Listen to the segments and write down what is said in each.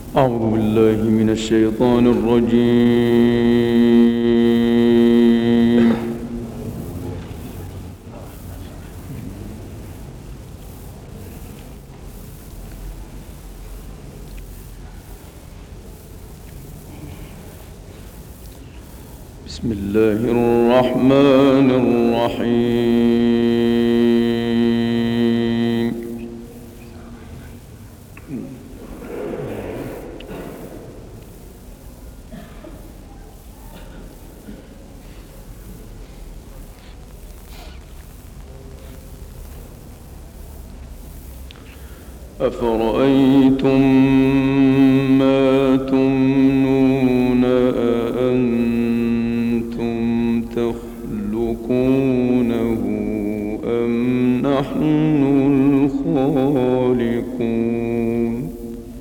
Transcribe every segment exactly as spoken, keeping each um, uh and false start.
أعوذ بالله من الشيطان الرجيم. بسم الله الرحمن الرحيم. أفرأيتم ما تمنون أأنتم تخلقونه أم نحن الخالقون؟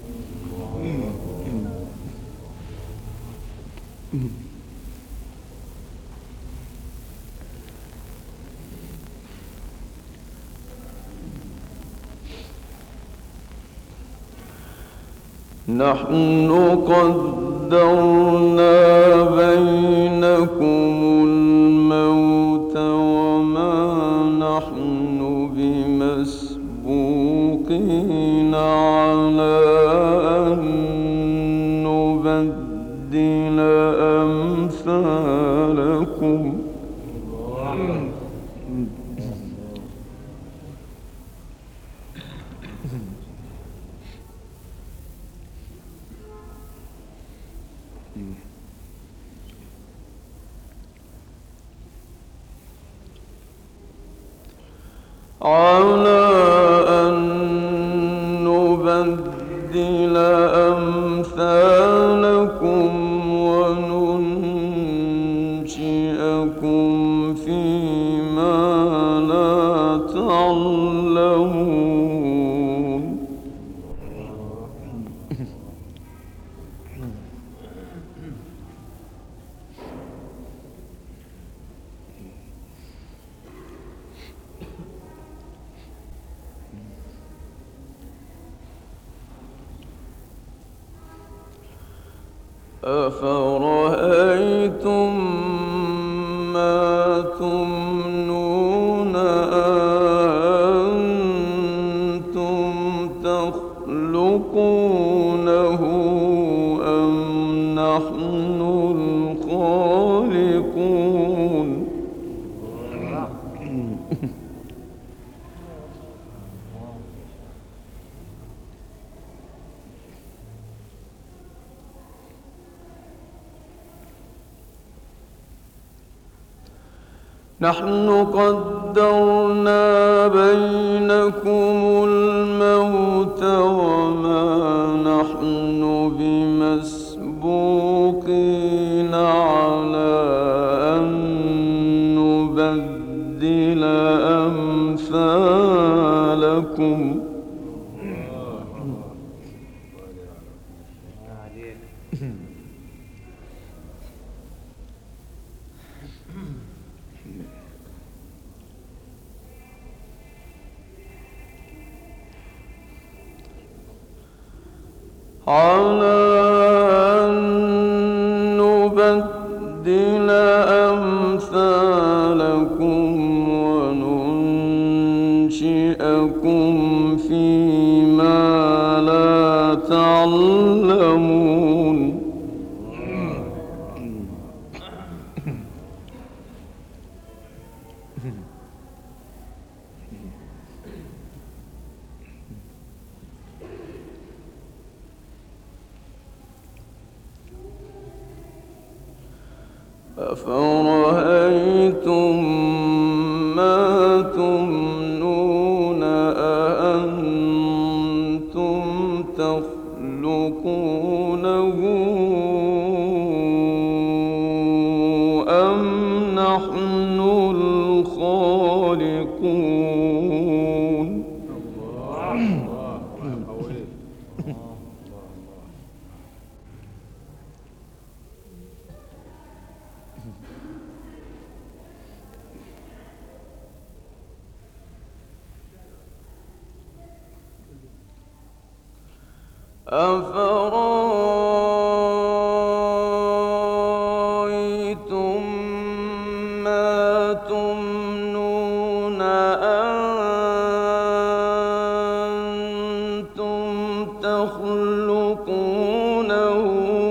نحن قدرنا بينكم الموت وما نحن بمسبوقين على أن نبدل أمثالكم. على أن نبدل أمثالكم وننشئكم فيما لا تعلمون. أفرأيتم ما تمنون أأنتم تخلقونه أم نحن الخالقون؟ نحن قدرنا بينكم الموت وما نحن بمسبوقين على أن نبدل أمثالكم. على أن نبدل أمثالكم وننشئكم فيما لا تعلمون. أفرأيتم ما تمنون أأنتم تخلقونه أم نحن الخالقون؟ أفرأيتم ما تمنون أنتم تخلقونه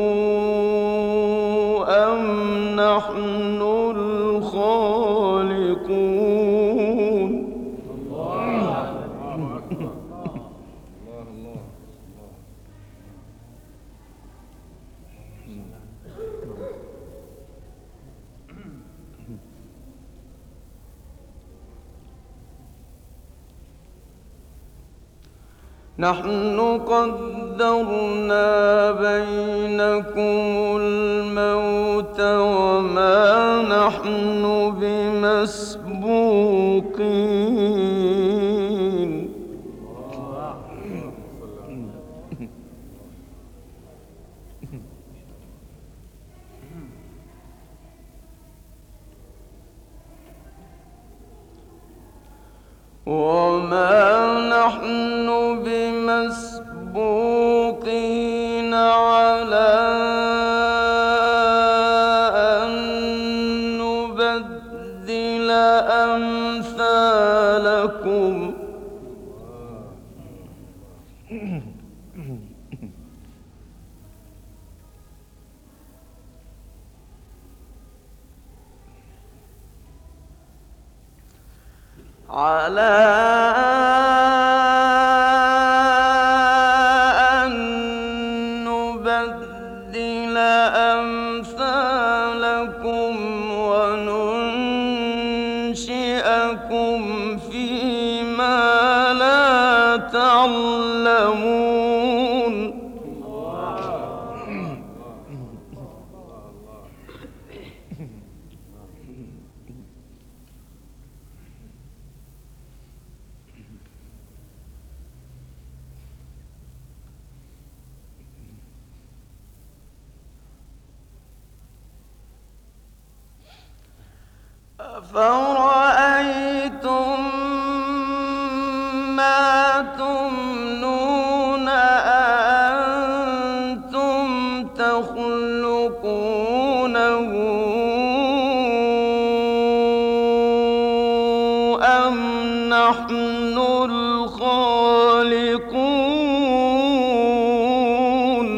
أم نحن الخالقون نحن قدرنا بينكم الموت وما نحن بمسبوقين وما نحن بمسبوقين على أن نبدل أمثالكم على أن نبدل أمثالكم وننشئكم فيما لا تعلمون أفرأيتم ما تمنون أأنتم تخلقونه أم نحن الخالقون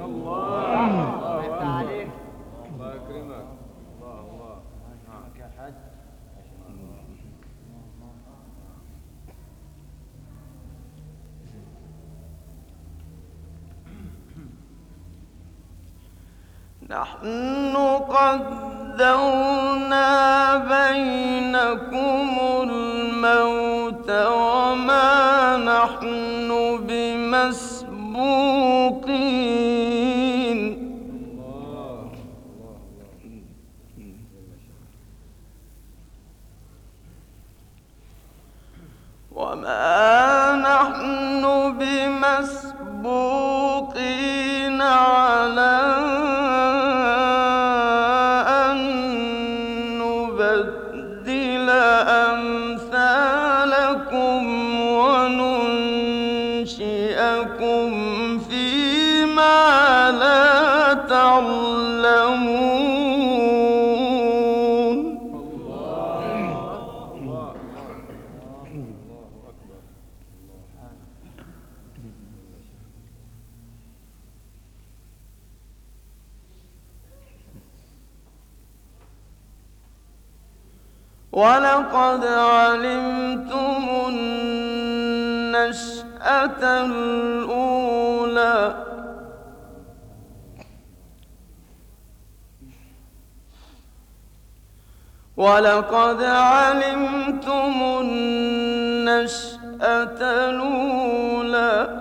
نحن قدرنا بينكم الموت وما نحن بمسبوقين وما نحن بمسبوقين على أن نبدل أمثالكم وننشئكم فيما لا تعلمون ولقد علمتم النشأة الأولى ولقد علمتم النشأة الأولى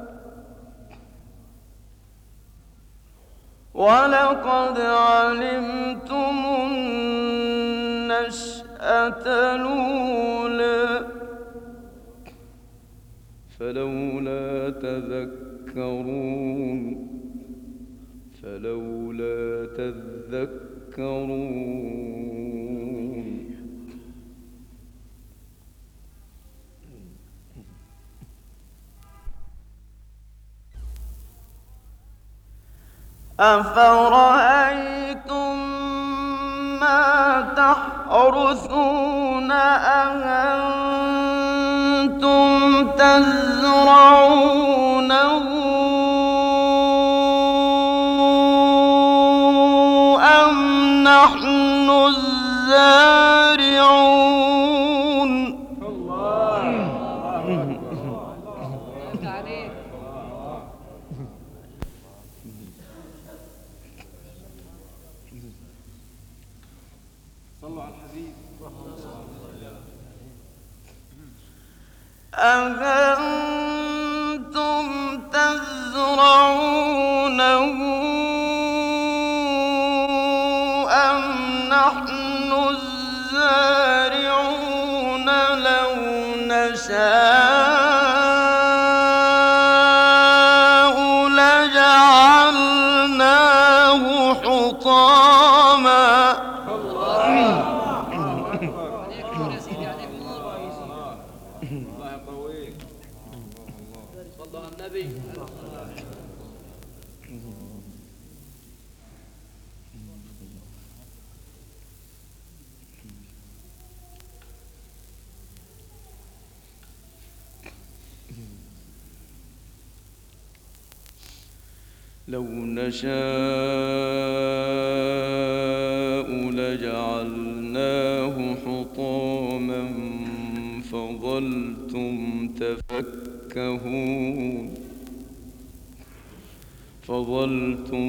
ولقد علمتم النشأة الأولى فلولا تذكرون فلولا تذكرون أفرأيتم ما تحرثون أأنتم تزرعونه أم نحن الزارعون أأنتم تزرعونه أم نحن الزارعون لو نشاء لجعلناه حطاما لو نشاء لجعلناه حطاما فظلتم تفكهون فظلتم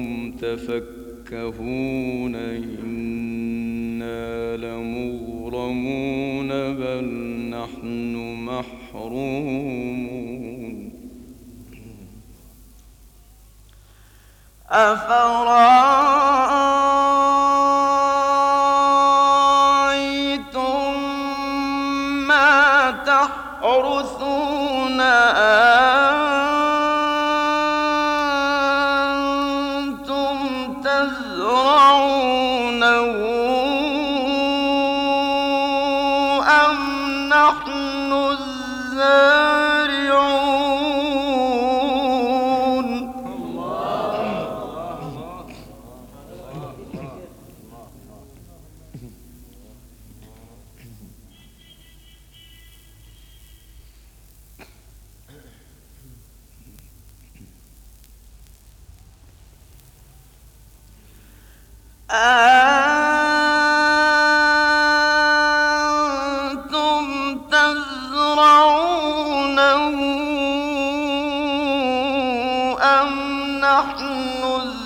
تفكهون إنا لمغرمون بل نحن محرومون أفرأيتم ما تحرثون أأنتم تزرعونه أم نحن الزارعون أأنتم تزرعونه أم نحن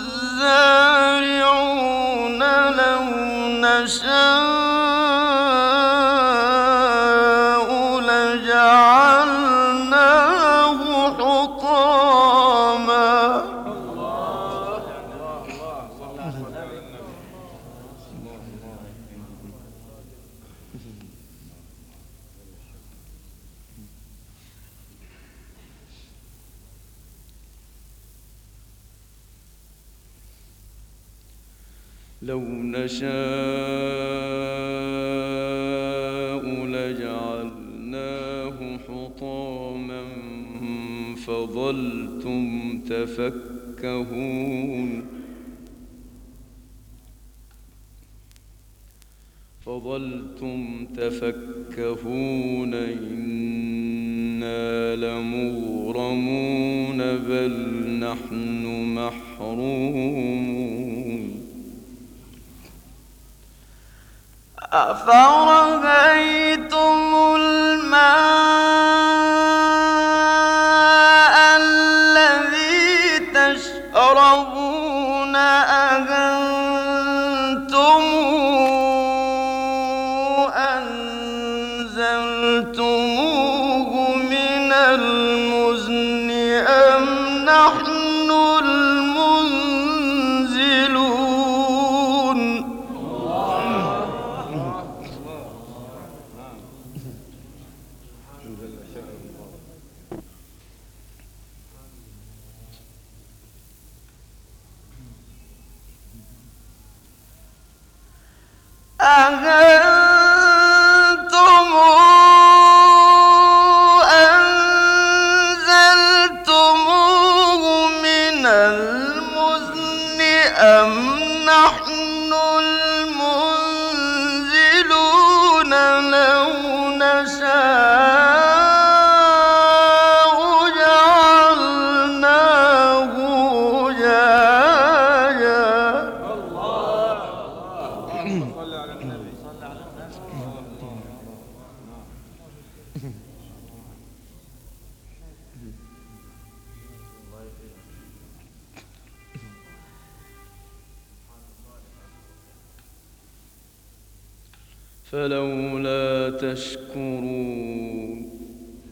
الزارعون لو نشاء لجعلناه حطاما لو نشاء لجعلناه حطاما فظلتم تفكهون فظلتم تفكهون إنا لمغرمون بل نحن محرومون أفرأيتم الماء الذي تشربون أأنتم أنزلتموه من المزن أم نحن المنزلون أأنتم أنزلتموه من المزن فلولا تشكرون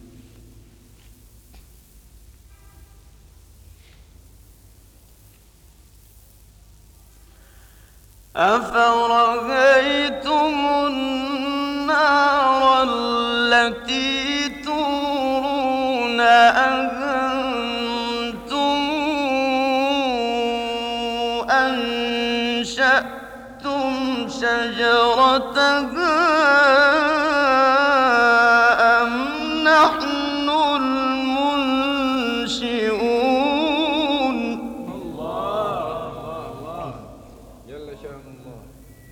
أفرأيتم النار التي تورون أأنتم أنشأتم شجرتها أم نحن المنشئون الله الله جل شأن الله.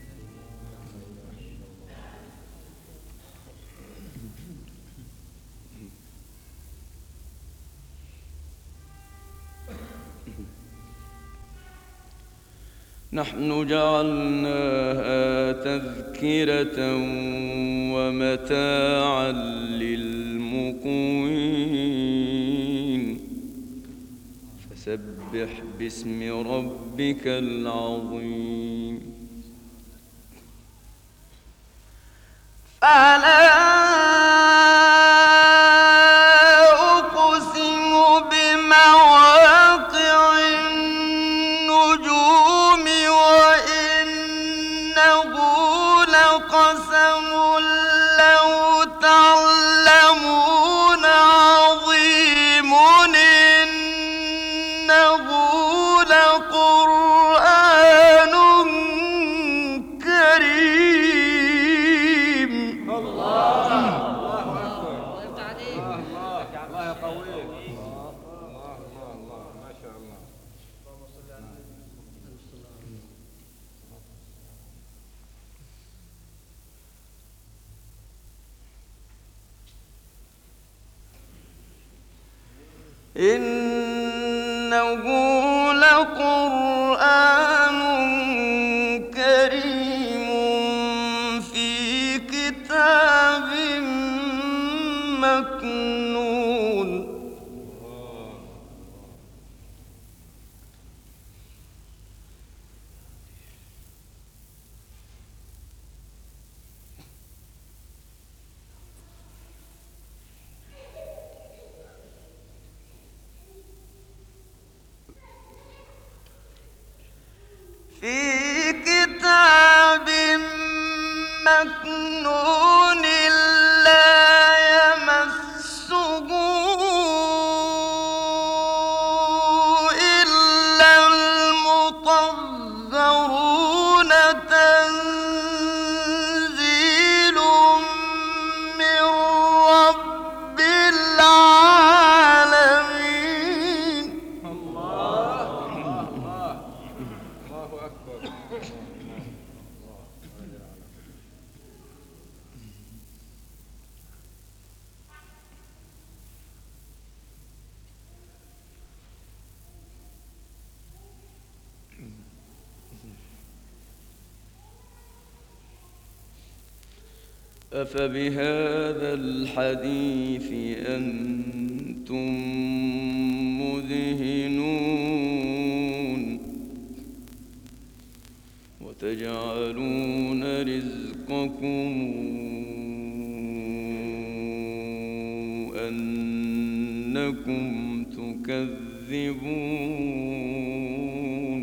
نحن جعلناها تذكرة ومتاعا للمقوين فسبح باسم ربك العظيم فلا أقسم بمواقع النجوم وإنه لقسم لو تعلمون عظيم إنه لقرآن كريم. الله الله أكبر. الله الله الله قوي. الله الله الله ما شاء الله. إنه لقرآن كريم في كتاب مكنون في كتاب مكنون لا يمسه إلا المطهرون تنزيل من رب العالمين. الله الله الله الله أكبر. أفبهذا الحديث أنتم مدهنون وتجعلون رزقكم أنكم تكذبون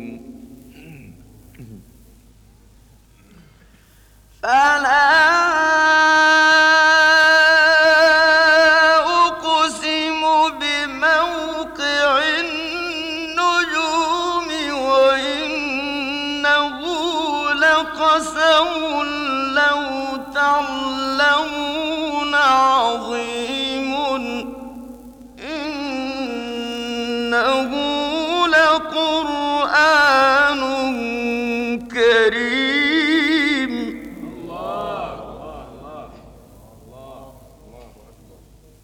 فلا أقسم بموقع النجوم وإنه لقسم لو تعلمون عظيم إنه لقرآن كريم. الله الله الله الله الله أكبر.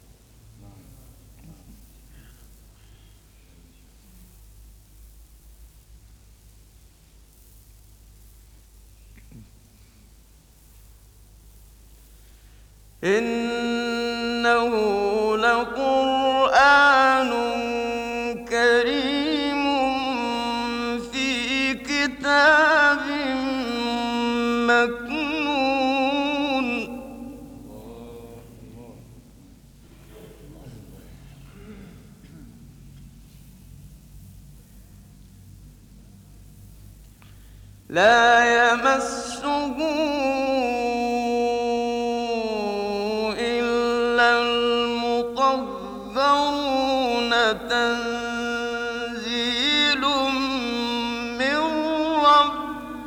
إنه لقرآن كريم في كتاب مكنون لا يمسه إلا المطهرون تنزيل من رب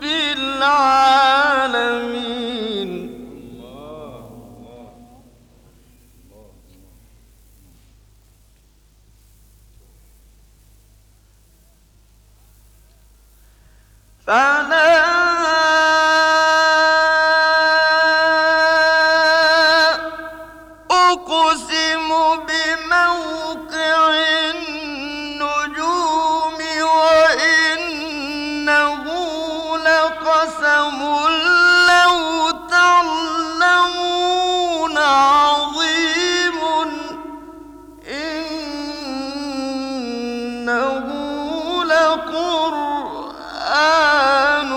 العالمين فلا أقسم بموقع النجوم وإنه لقسم لو تعلمون عظيم إنه لقرآن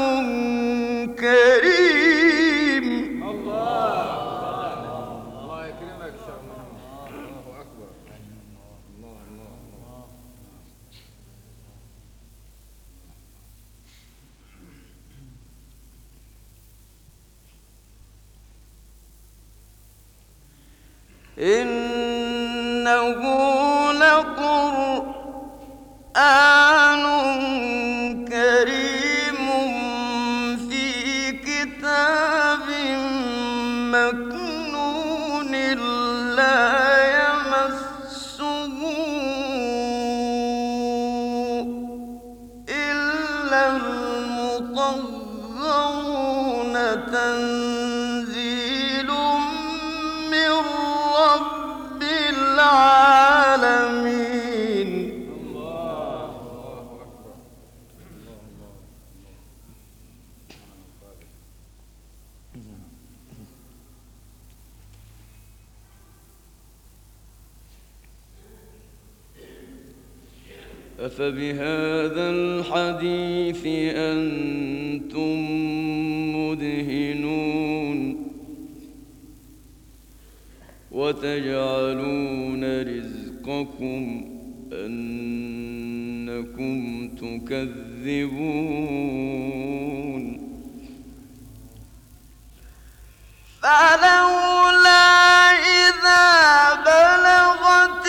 كريم. الله الله يكرمك شيخ محمد. الله أكبر. الله الله الله. إنه لقرآن كريم في كتاب مكنون لا يمسه إلا المطهرون تنزيل من رب العالمين. الله الله أكبر. الله الله أفبهذا الحديث أنتم مدهنون وتجعلون رزقكم أنكم تكذبون فلولا إذا بلغت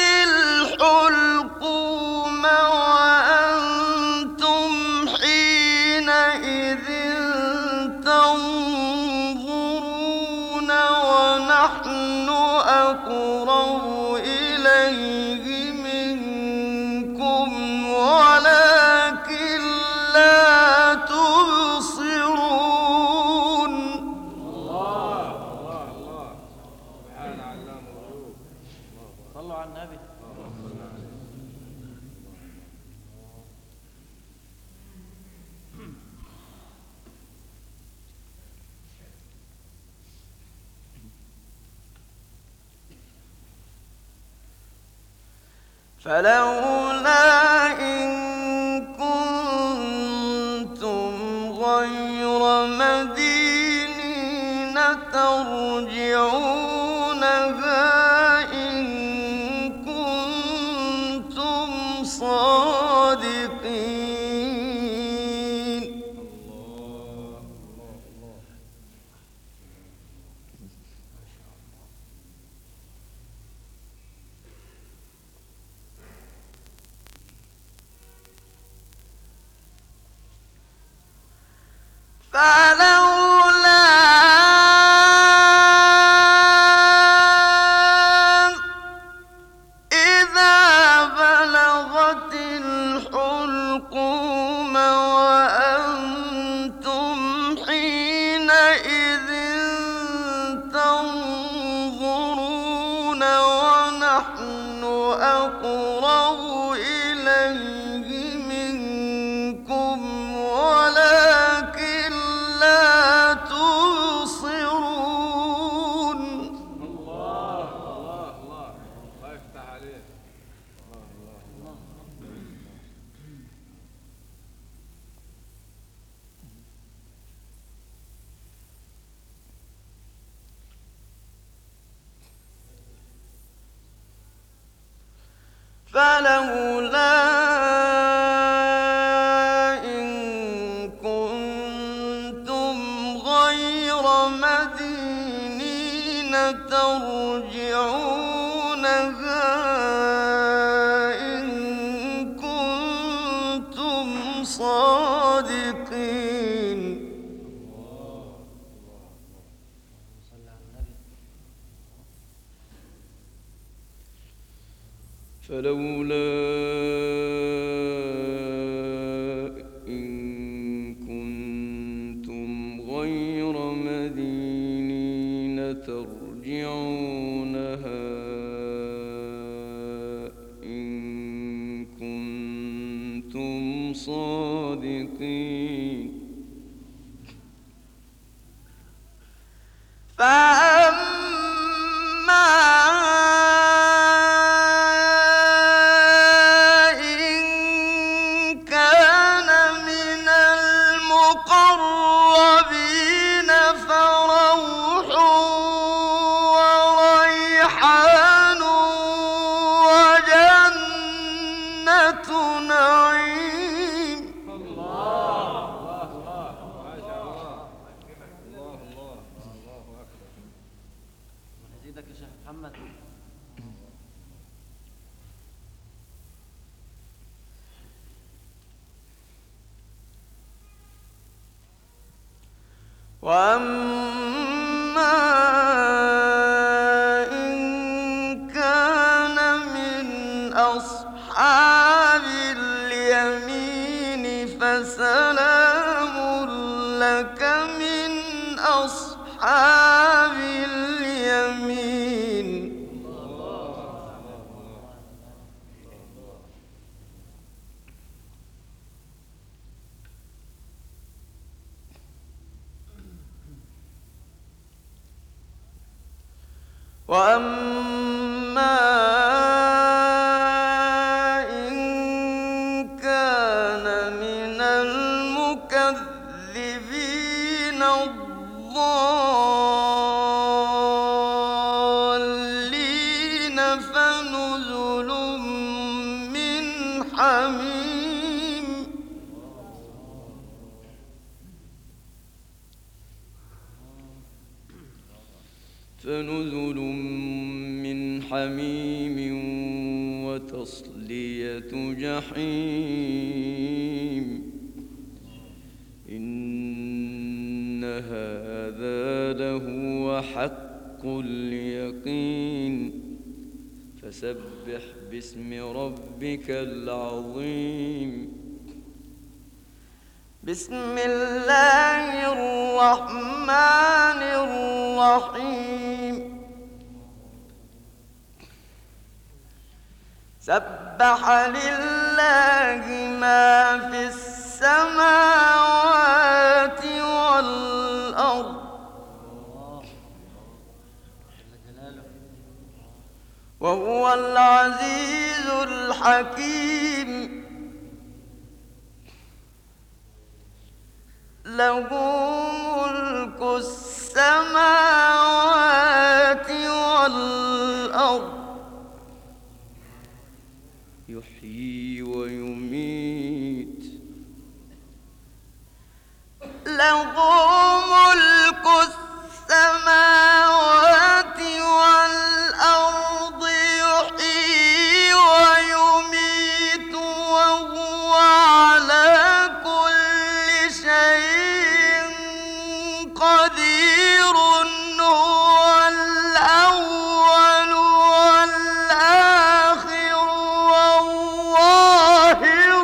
الحلقوم وأنتم حينئذ تنظرون ونحن أقرب إليه منكم ولكن لا تبصرون. الله الله الله. سبحان علام الغيوب. صلوا على النبي. فلولا إن كنتم غير مدينين ترجعونها إن كنتم صادقين. الله الله الله. فلولا إذا بلغت الحلقوم وأنتم حينئذ تنظرون ونحن أقرب إليه منكم ولكن لا تبصرون. الله الله الله. الله يفتح عليك. الله الله الله. فلولا إن كنتم صادقين فلولا إن كنتم غير مدينين ترجعونها إن كنتم صادقين فأما إن كان من المقربين فروح وريحان وجنة نعيم نزيدك يا شيخ محمد. وأما إن كان من أصحاب اليمين فسلام لك من أصحاب اليمين وأما إن كان من المكذبين الضالين فنزل من حميم فنزل من حميم وتصلية جحيم إن هذا لهو حق اليقين فسبح باسم ربك العظيم بسم الله الرحمن الرحيم سبح لله ما في السماوات والأرض وهو العزيز الحكيم له ملك السماوات والأرض يحيي ويميت له ملك السماوات والأرض يحيي ويميت وهو على كل شيء قدير هو الأول والآخر والظاهر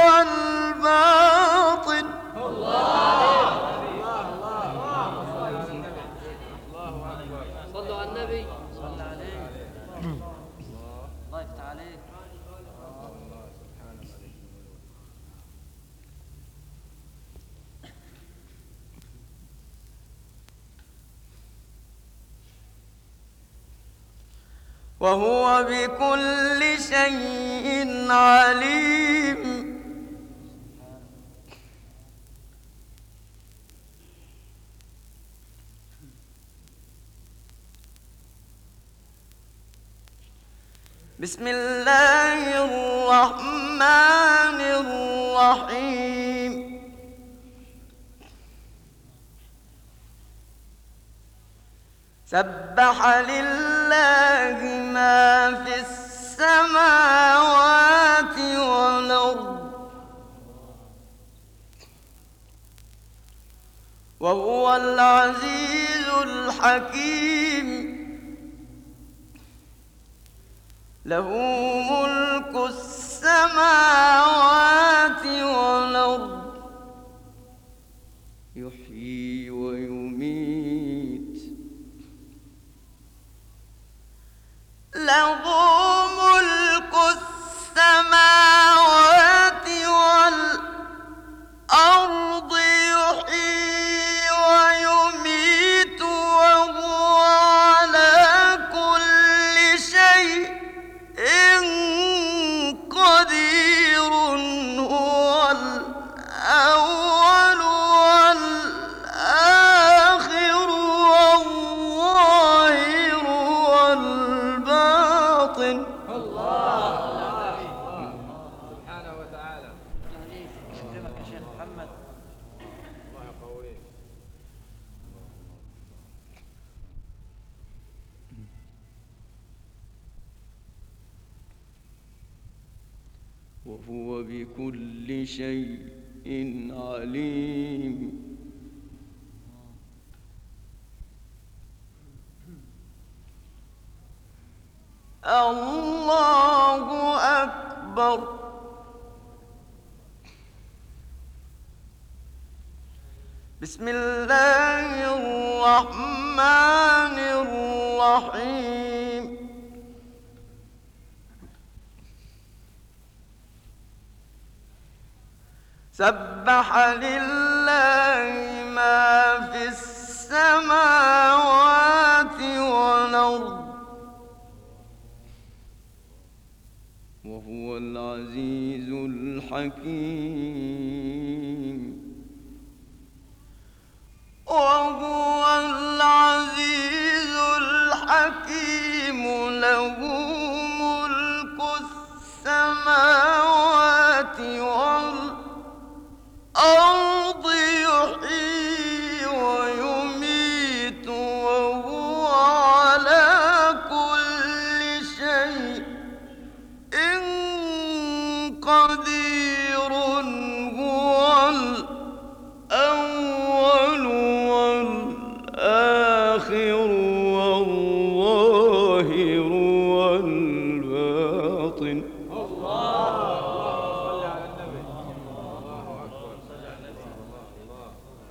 والباطن صلوا على النبي. صلى عليه. الله يفتح عليك. وهو بكل شيء عليم بسم الله الرحمن الرحيم سبح لله ما في السماوات والأرض وهو العزيز الحكيم. له ملك السماوات والأرض يحيي ويميت. له ملك السماوات والأرض يحيي ويميت وهو على كل شيء قدير. هو الأول والآخر والظاهر والباطن. سبحانه وتعالى. عليك يكرمك يا شيخ محمد. الله يقويك. وهو بكل شيء عليم. الله أكبر. بسم الله الرحمن الرحيم. سبح لله ما في السماوات والأرض وهو العزيز الحكيم. وهو العزيز الحكيم. له ملك السماوات والأرض يحيي ويميت وهو على كل شيء قدير. هو الأول والآخر والظاهر والباطن. صل على النبي. الله أكبر. صل على النبي. الله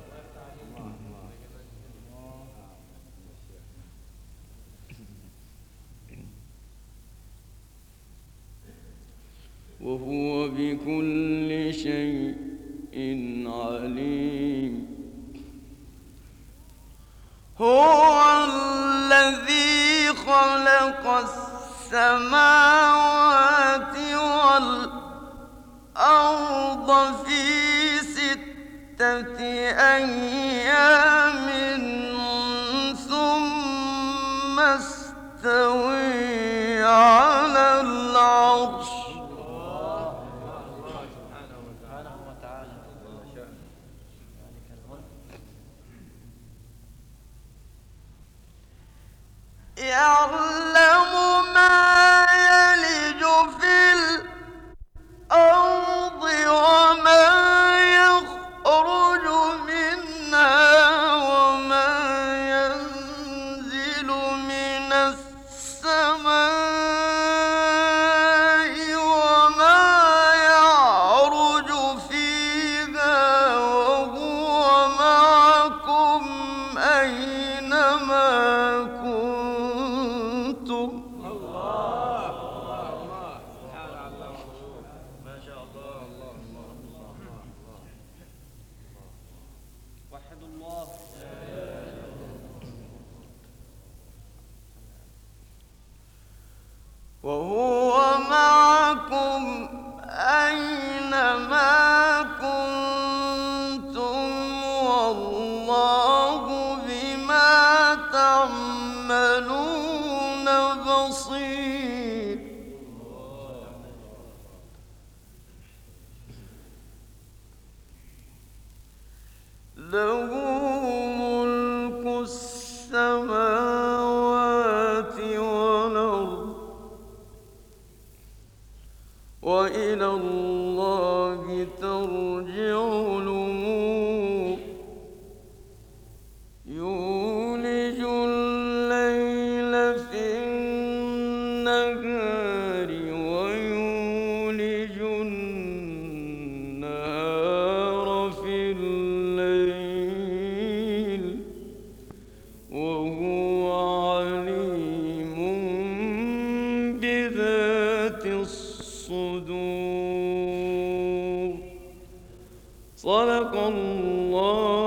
وهو بكل شيء عليم. هو الذي خلق السماوات والأرض في ستة أيام ثم استوى على العرش. سبحانه وتعالى. يعلم ما يلج في الأرض وما يخرج منها وما ينزل من السماء النهار ويولج النهار في الليل وهو عليم بذات الصدور. صدق الله